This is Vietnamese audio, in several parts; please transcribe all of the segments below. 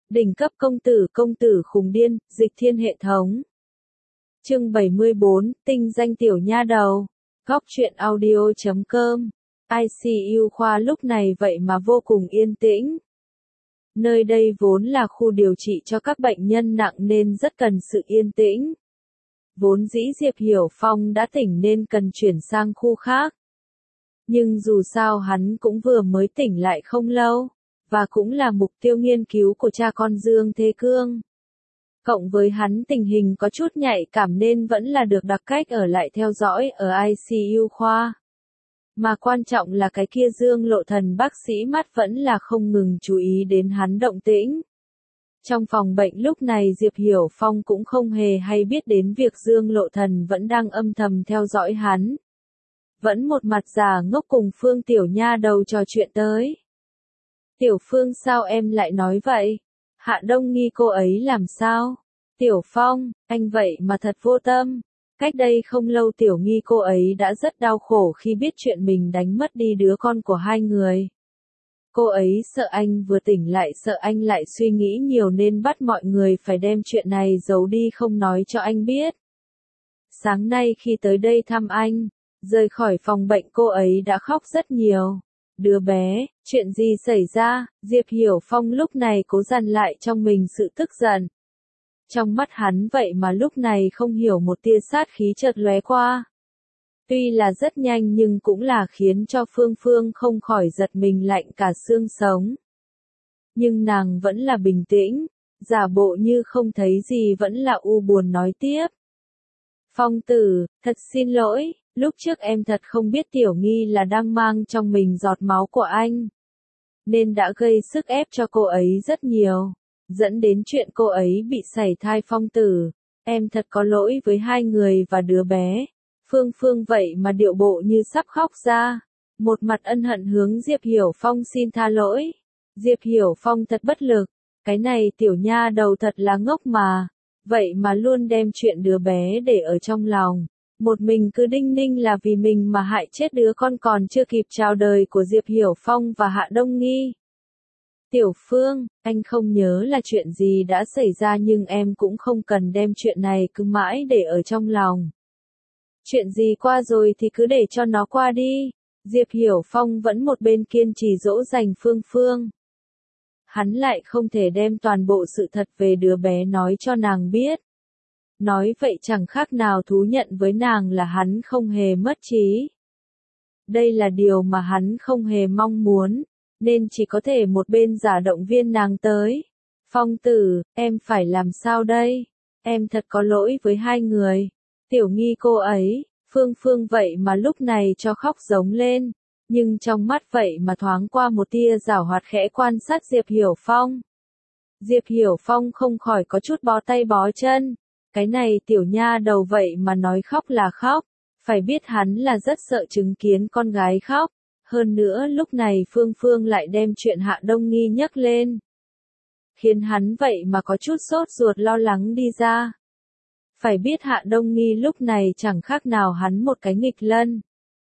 Đỉnh cấp công tử khùng điên, dịch thiên hệ thống. Chương 74, tinh danh tiểu nha đầu. Góc truyện audio.com. ICU khoa lúc này vậy mà vô cùng yên tĩnh. Nơi đây vốn là khu điều trị cho các bệnh nhân nặng nên rất cần sự yên tĩnh. Vốn dĩ Diệp Hiểu Phong đã tỉnh nên cần chuyển sang khu khác. Nhưng dù sao hắn cũng vừa mới tỉnh lại không lâu, và cũng là mục tiêu nghiên cứu của cha con Dương Thế Cương. Cộng với hắn tình hình có chút nhạy cảm nên vẫn là được đặc cách ở lại theo dõi ở ICU khoa. Mà quan trọng là cái kia Dương Lộ Thần bác sĩ mắt vẫn là không ngừng chú ý đến hắn động tĩnh. Trong phòng bệnh lúc này Diệp Hiểu Phong cũng không hề hay biết đến việc Dương Lộ Thần vẫn đang âm thầm theo dõi hắn. Vẫn một mặt già ngốc cùng Phương Tiểu Nha đầu trò chuyện tới. Tiểu Phương sao em lại nói vậy? Hạ Đông nghi cô ấy làm sao? Tiểu Phong, anh vậy mà thật vô tâm. Cách đây không lâu Tiểu nghi cô ấy đã rất đau khổ khi biết chuyện mình đánh mất đi đứa con của hai người. Cô ấy sợ anh vừa tỉnh lại sợ anh lại suy nghĩ nhiều nên bắt mọi người phải đem chuyện này giấu đi không nói cho anh biết. Sáng nay khi tới đây thăm anh, rời khỏi phòng bệnh cô ấy đã khóc rất nhiều. Đứa bé, chuyện gì xảy ra? Diệp Hiểu Phong lúc này cố dằn lại trong mình sự tức giận. Trong mắt hắn vậy mà lúc này không hiểu một tia sát khí chợt lóe qua. Tuy là rất nhanh nhưng cũng là khiến cho Phương Phương không khỏi giật mình lạnh cả xương sống. Nhưng nàng vẫn là bình tĩnh, giả bộ như không thấy gì vẫn là u buồn nói tiếp. Phong tử, thật xin lỗi, lúc trước em thật không biết Tiểu nghi là đang mang trong mình giọt máu của anh. Nên đã gây sức ép cho cô ấy rất nhiều, dẫn đến chuyện cô ấy bị sảy thai. Phong tử, em thật có lỗi với hai người và đứa bé. Phương Phương vậy mà điệu bộ như sắp khóc ra. Một mặt ân hận hướng Diệp Hiểu Phong xin tha lỗi. Diệp Hiểu Phong thật bất lực. Cái này tiểu nha đầu thật là ngốc mà. Vậy mà luôn đem chuyện đứa bé để ở trong lòng. Một mình cứ đinh ninh là vì mình mà hại chết đứa con còn chưa kịp chào đời của Diệp Hiểu Phong và Hạ Đông Nghi. Tiểu Phương, anh không nhớ là chuyện gì đã xảy ra nhưng em cũng không cần đem chuyện này cứ mãi để ở trong lòng. Chuyện gì qua rồi thì cứ để cho nó qua đi. Diệp Hiểu Phong vẫn một bên kiên trì dỗ dành Phương Phương. Hắn lại không thể đem toàn bộ sự thật về đứa bé nói cho nàng biết. Nói vậy chẳng khác nào thú nhận với nàng là hắn không hề mất trí. Đây là điều mà hắn không hề mong muốn, nên chỉ có thể một bên giả động viên nàng tới. Phong tử, em phải làm sao đây? Em thật có lỗi với hai người. Tiểu nghi cô ấy, Phương Phương vậy mà lúc này cho khóc giống lên, nhưng trong mắt vậy mà thoáng qua một tia giảo hoạt khẽ quan sát Diệp Hiểu Phong. Diệp Hiểu Phong không khỏi có chút bó tay bó chân. Cái này tiểu nha đầu vậy mà nói khóc là khóc, phải biết hắn là rất sợ chứng kiến con gái khóc. Hơn nữa lúc này Phương Phương lại đem chuyện Hạ Đông Nghi nhắc lên, khiến hắn vậy mà có chút sốt ruột lo lắng đi ra. Phải biết Hạ Đông Nghi lúc này chẳng khác nào hắn một cái nghịch lân.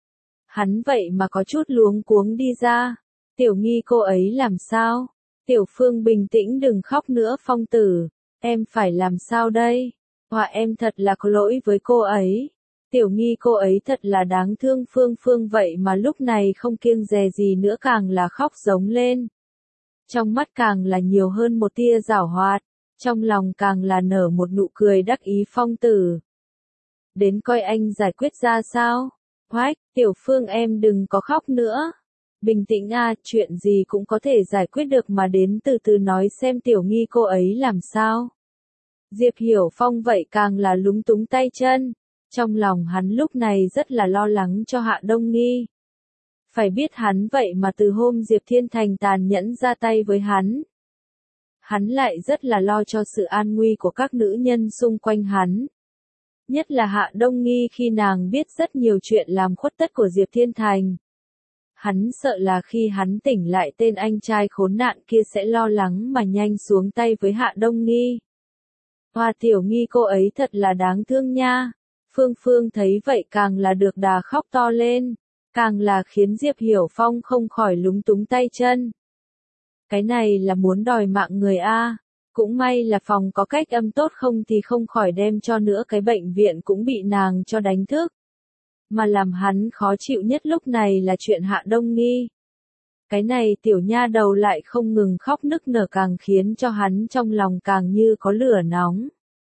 Hắn vậy mà có chút luống cuống đi ra. Tiểu nghi cô ấy làm sao? Tiểu Phương bình tĩnh đừng khóc nữa Phong tử. Em phải làm sao đây? Họa em thật là có lỗi với cô ấy. Tiểu nghi cô ấy thật là đáng thương. Phương Phương vậy mà lúc này không kiêng dè gì nữa càng là khóc giống lên. Trong mắt càng là nhiều hơn một tia giảo hoạt. Trong lòng càng là nở một nụ cười đắc ý. Phong tử, đến coi anh giải quyết ra sao? Hoách, Tiểu Phương em đừng có khóc nữa. Bình tĩnh à, chuyện gì cũng có thể giải quyết được mà đến từ từ nói xem Tiểu nghi cô ấy làm sao. Diệp Hiểu Phong vậy càng là lúng túng tay chân. Trong lòng hắn lúc này rất là lo lắng cho Hạ Đông Nghi. Phải biết hắn vậy mà từ hôm Diệp Thiên Thành tàn nhẫn ra tay với hắn. Hắn lại rất là lo cho sự an nguy của các nữ nhân xung quanh hắn. Nhất là Hạ Đông Nghi khi nàng biết rất nhiều chuyện làm khuất tất của Diệp Thiên Thành. Hắn sợ là khi hắn tỉnh lại tên anh trai khốn nạn kia sẽ lo lắng mà nhanh xuống tay với Hạ Đông Nghi. Hoa Tiểu nghi cô ấy thật là đáng thương nha. Phương Phương thấy vậy càng là được đà khóc to lên. Càng là khiến Diệp Hiểu Phong không khỏi lúng túng tay chân. Cái này là muốn đòi mạng người a. Cũng may là phòng có cách âm tốt, không thì không khỏi đem cho nữa cái bệnh viện cũng bị nàng cho đánh thức. Mà làm hắn khó chịu nhất lúc này là chuyện Hạ Đông Nghi. Cái này tiểu nha đầu lại không ngừng khóc nức nở, càng khiến cho hắn trong lòng càng như có lửa nóng.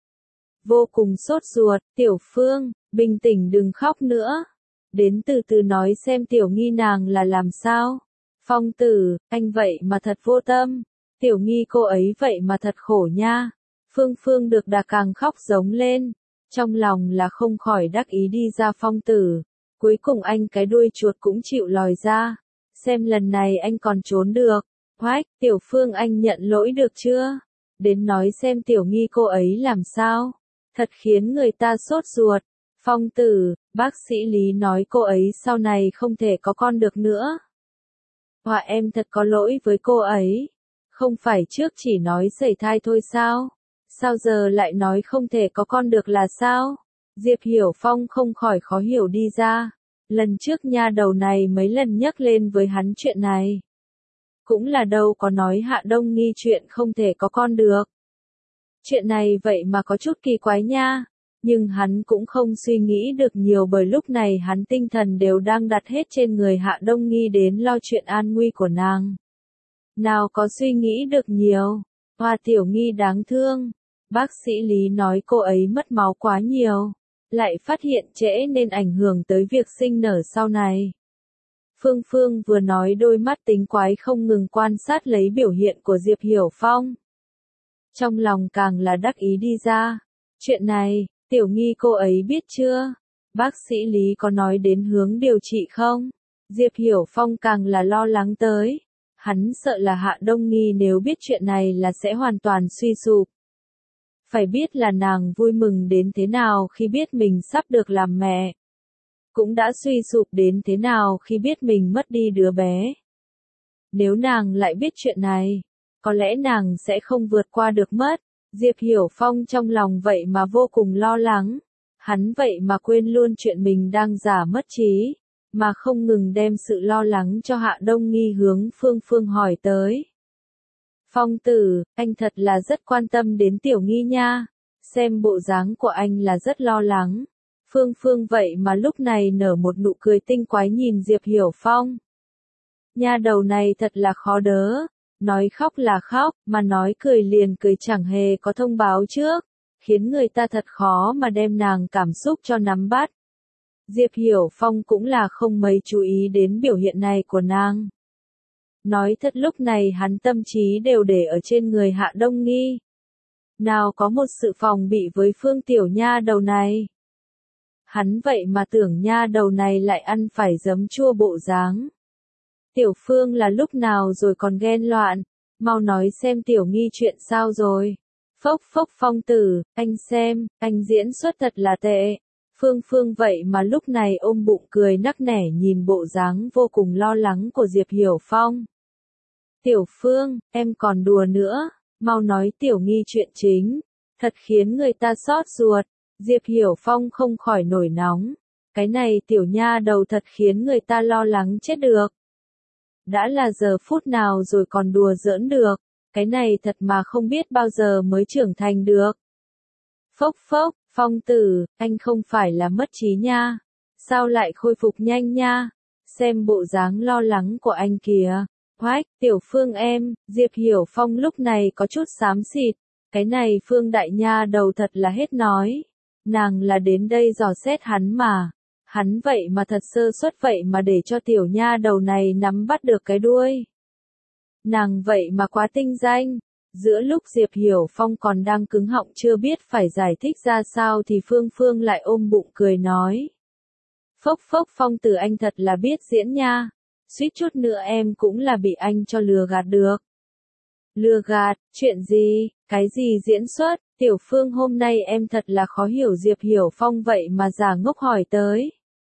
Vô cùng sốt ruột, Tiểu Phương, bình tĩnh đừng khóc nữa. Đến từ từ nói xem Tiểu Nghi nàng là làm sao. Phong Tử, anh vậy mà thật vô tâm. Tiểu Nghi cô ấy vậy mà thật khổ nha. Phương Phương được đà càng khóc giống lên. Trong lòng là không khỏi đắc ý đi ra Phong Tử. Cuối cùng anh cái đuôi chuột cũng chịu lòi ra. Xem lần này anh còn trốn được. Hoách, Tiểu Phương anh nhận lỗi được chưa? Đến nói xem Tiểu Nghi cô ấy làm sao? Thật khiến người ta sốt ruột. Phong Tử, bác sĩ Lý nói cô ấy sau này không thể có con được nữa. Họa em thật có lỗi với cô ấy. Không phải trước chỉ nói sẩy thai thôi sao? Sao giờ lại nói không thể có con được là sao? Diệp Hiểu Phong không khỏi khó hiểu đi ra. Lần trước nha đầu này mấy lần nhắc lên với hắn chuyện này. Cũng là đâu có nói Hạ Đông Nghi chuyện không thể có con được. Chuyện này vậy mà có chút kỳ quái nha. Nhưng hắn cũng không suy nghĩ được nhiều, bởi lúc này hắn tinh thần đều đang đặt hết trên người Hạ Đông Nghi đến lo chuyện an nguy của nàng. Nào có suy nghĩ được nhiều. Hoa Tiểu Nghi đáng thương. Bác sĩ Lý nói cô ấy mất máu quá nhiều. Lại phát hiện trễ nên ảnh hưởng tới việc sinh nở sau này. Phương Phương vừa nói, đôi mắt tính quái không ngừng quan sát lấy biểu hiện của Diệp Hiểu Phong. Trong lòng càng là đắc ý đi ra. Chuyện này, Tiểu Nghi cô ấy biết chưa? Bác sĩ Lý có nói đến hướng điều trị không? Diệp Hiểu Phong càng là lo lắng tới. Hắn sợ là Hạ Đông Nghi nếu biết chuyện này là sẽ hoàn toàn suy sụp. Phải biết là nàng vui mừng đến thế nào khi biết mình sắp được làm mẹ. Cũng đã suy sụp đến thế nào khi biết mình mất đi đứa bé. Nếu nàng lại biết chuyện này, có lẽ nàng sẽ không vượt qua được mất. Diệp Hiểu Phong trong lòng vậy mà vô cùng lo lắng. Hắn vậy mà quên luôn chuyện mình đang giả mất trí, mà không ngừng đem sự lo lắng cho Hạ Đông Nghi hướng Phương Phương hỏi tới. Phong Tử, anh thật là rất quan tâm đến Tiểu Nghi nha. Xem bộ dáng của anh là rất lo lắng. Phương Phương vậy mà lúc này nở một nụ cười tinh quái nhìn Diệp Hiểu Phong. Nha đầu này thật là khó đỡ. Nói khóc là khóc, mà nói cười liền cười chẳng hề có thông báo trước. Khiến người ta thật khó mà đem nàng cảm xúc cho nắm bắt. Diệp Hiểu Phong cũng là không mấy chú ý đến biểu hiện này của nàng. Nói thật lúc này hắn tâm trí đều để ở trên người Hạ Đông Nghi. Nào có một sự phòng bị với Phương tiểu nha đầu này. Hắn vậy mà tưởng nha đầu này lại ăn phải giấm chua bộ dáng. Tiểu Phương là lúc nào rồi còn ghen loạn, mau nói xem Tiểu Nghi chuyện sao rồi. Phốc phốc Phong Tử, anh xem, anh diễn xuất thật là tệ. Phương Phương vậy mà lúc này ôm bụng cười nắc nẻ nhìn bộ dáng vô cùng lo lắng của Diệp Hiểu Phong. Tiểu Phương, em còn đùa nữa, mau nói Tiểu Nghi chuyện chính. Thật khiến người ta xót ruột. Diệp Hiểu Phong không khỏi nổi nóng. Cái này tiểu nha đầu thật khiến người ta lo lắng chết được. Đã là giờ phút nào rồi còn đùa giỡn được. Cái này thật mà không biết bao giờ mới trưởng thành được. Phốc phốc, Phong Tử, anh không phải là mất trí nha. Sao lại khôi phục nhanh nha? Xem bộ dáng lo lắng của anh kìa. Hoách, Tiểu Phương em, Diệp Hiểu Phong lúc này có chút xám xịt. Cái này Phương đại nha đầu thật là hết nói. Nàng là đến đây dò xét hắn mà. Hắn vậy mà thật sơ suất vậy mà để cho tiểu nha đầu này nắm bắt được cái đuôi. Nàng vậy mà quá tinh danh. Giữa lúc Diệp Hiểu Phong còn đang cứng họng chưa biết phải giải thích ra sao thì Phương Phương lại ôm bụng cười nói. Phốc phốc Phong Tử anh thật là biết diễn nha. Suýt chút nữa em cũng là bị anh cho lừa gạt được. Lừa gạt, chuyện gì, cái gì diễn xuất, Tiểu Phương hôm nay em thật là khó hiểu. Diệp Hiểu Phong vậy mà giả ngốc hỏi tới.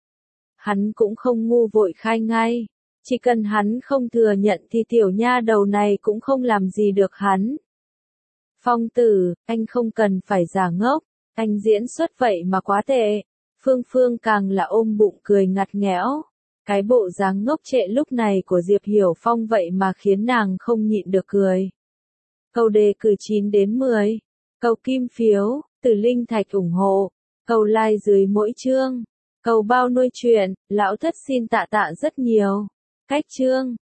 Hắn cũng không ngu vội khai ngay. Chỉ cần hắn không thừa nhận thì tiểu nha đầu này cũng không làm gì được hắn. Phong Tử, anh không cần phải giả ngốc, anh diễn xuất vậy mà quá tệ. Phương Phương càng là ôm bụng cười ngặt nghẽo. Cái bộ dáng ngốc trệ lúc này của Diệp Hiểu Phong vậy mà khiến nàng không nhịn được cười. Câu đề cử 9 đến 10. Câu kim phiếu, từ linh thạch ủng hộ. Câu like dưới mỗi chương. Câu bao nuôi chuyện, lão thất xin tạ tạ rất nhiều. Cách chương.